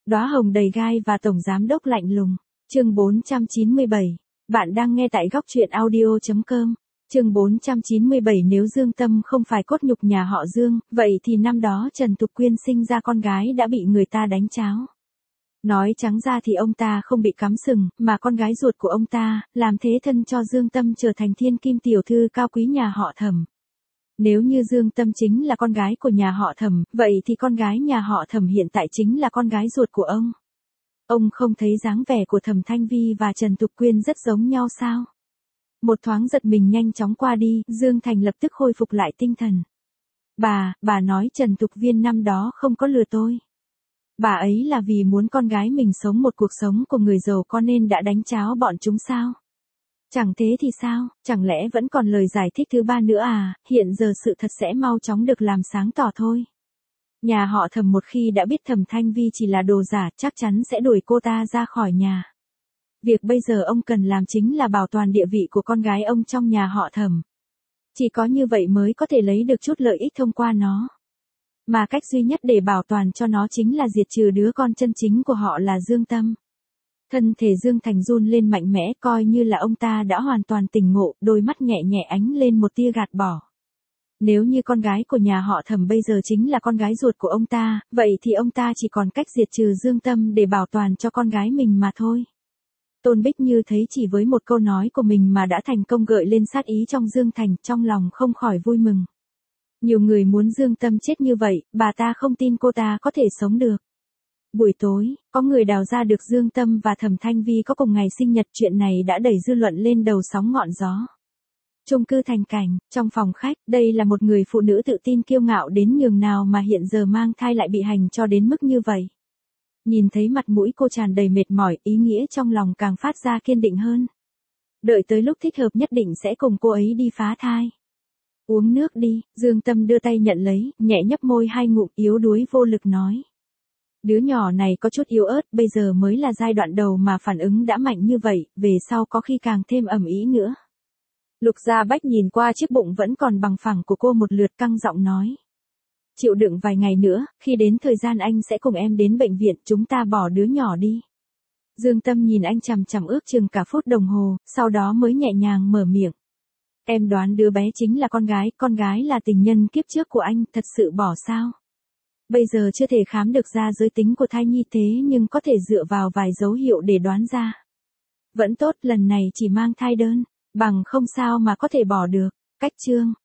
Đóa hồng đầy gai và tổng giám đốc lạnh lùng. Chương 497. Bạn đang nghe tại góc truyện audio.com. Chương 497. Nếu Dương Tâm không phải cốt nhục nhà họ Dương, vậy thì năm đó Trần Tục Quyên sinh ra con gái đã bị người ta đánh cháo. Nói trắng ra thì ông ta không bị cắm sừng, mà con gái ruột của ông ta, làm thế thân cho Dương Tâm trở thành thiên kim tiểu thư cao quý nhà họ Thẩm. Nếu như Dương Tâm chính là con gái của nhà họ Thẩm, vậy thì con gái nhà họ Thẩm hiện tại chính là con gái ruột của ông. Ông không thấy dáng vẻ của Thẩm Thanh Vi và Trần Tục Quyên rất giống nhau sao? Một thoáng giật mình nhanh chóng qua đi, Dương Thành lập tức khôi phục lại tinh thần. Bà nói Trần Tục Viên năm đó không có lừa tôi. Bà ấy là vì muốn con gái mình sống một cuộc sống của người giàu có nên đã đánh cháo bọn chúng sao? Chẳng thế thì sao, chẳng lẽ vẫn còn lời giải thích thứ ba nữa à, hiện giờ sự thật sẽ mau chóng được làm sáng tỏ thôi. Nhà họ Thẩm một khi đã biết Thẩm Thanh Vi chỉ là đồ giả chắc chắn sẽ đuổi cô ta ra khỏi nhà. Việc bây giờ ông cần làm chính là bảo toàn địa vị của con gái ông trong nhà họ Thẩm. Chỉ có như vậy mới có thể lấy được chút lợi ích thông qua nó. Mà cách duy nhất để bảo toàn cho nó chính là diệt trừ đứa con chân chính của họ là Dương Tâm. Thân thể Dương Thành run lên mạnh mẽ, coi như là ông ta đã hoàn toàn tỉnh ngộ, đôi mắt nhẹ nhẹ ánh lên một tia gạt bỏ. Nếu như con gái của nhà họ Thẩm bây giờ chính là con gái ruột của ông ta, vậy thì ông ta chỉ còn cách diệt trừ Dương Tâm để bảo toàn cho con gái mình mà thôi. Tôn Bích Như thấy chỉ với một câu nói của mình mà đã thành công gợi lên sát ý trong Dương Thành, trong lòng không khỏi vui mừng. Nhiều người muốn Dương Tâm chết như vậy, bà ta không tin cô ta có thể sống được. Buổi tối, có người đào ra được Dương Tâm và Thẩm Thanh Vi có cùng ngày sinh nhật, chuyện này đã đẩy dư luận lên đầu sóng ngọn gió. Chung cư Thành Cảnh, trong phòng khách, đây là một người phụ nữ tự tin kiêu ngạo đến nhường nào mà hiện giờ mang thai lại bị hành cho đến mức như vậy. Nhìn thấy mặt mũi cô tràn đầy mệt mỏi, ý nghĩa trong lòng càng phát ra kiên định hơn. Đợi tới lúc thích hợp nhất định sẽ cùng cô ấy đi phá thai. Uống nước đi, Dương Tâm đưa tay nhận lấy, nhẹ nhấp môi hai ngụm, yếu đuối vô lực nói. Đứa nhỏ này có chút yếu ớt, bây giờ mới là giai đoạn đầu mà phản ứng đã mạnh như vậy, về sau có khi càng thêm ầm ĩ nữa. Lục Gia Bách nhìn qua chiếc bụng vẫn còn bằng phẳng của cô một lượt, căng giọng nói. Chịu đựng vài ngày nữa, khi đến thời gian anh sẽ cùng em đến bệnh viện, chúng ta bỏ đứa nhỏ đi. Dương Tâm nhìn anh chằm chằm ước chừng cả phút đồng hồ, sau đó mới nhẹ nhàng mở miệng. Em đoán đứa bé chính là con gái là tình nhân kiếp trước của anh, thật sự bỏ sao? Bây giờ chưa thể khám được ra giới tính của thai nhi thế nhưng có thể dựa vào vài dấu hiệu để đoán ra. Vẫn tốt, lần này chỉ mang thai đơn, bằng không sao mà có thể bỏ được. Cách chương,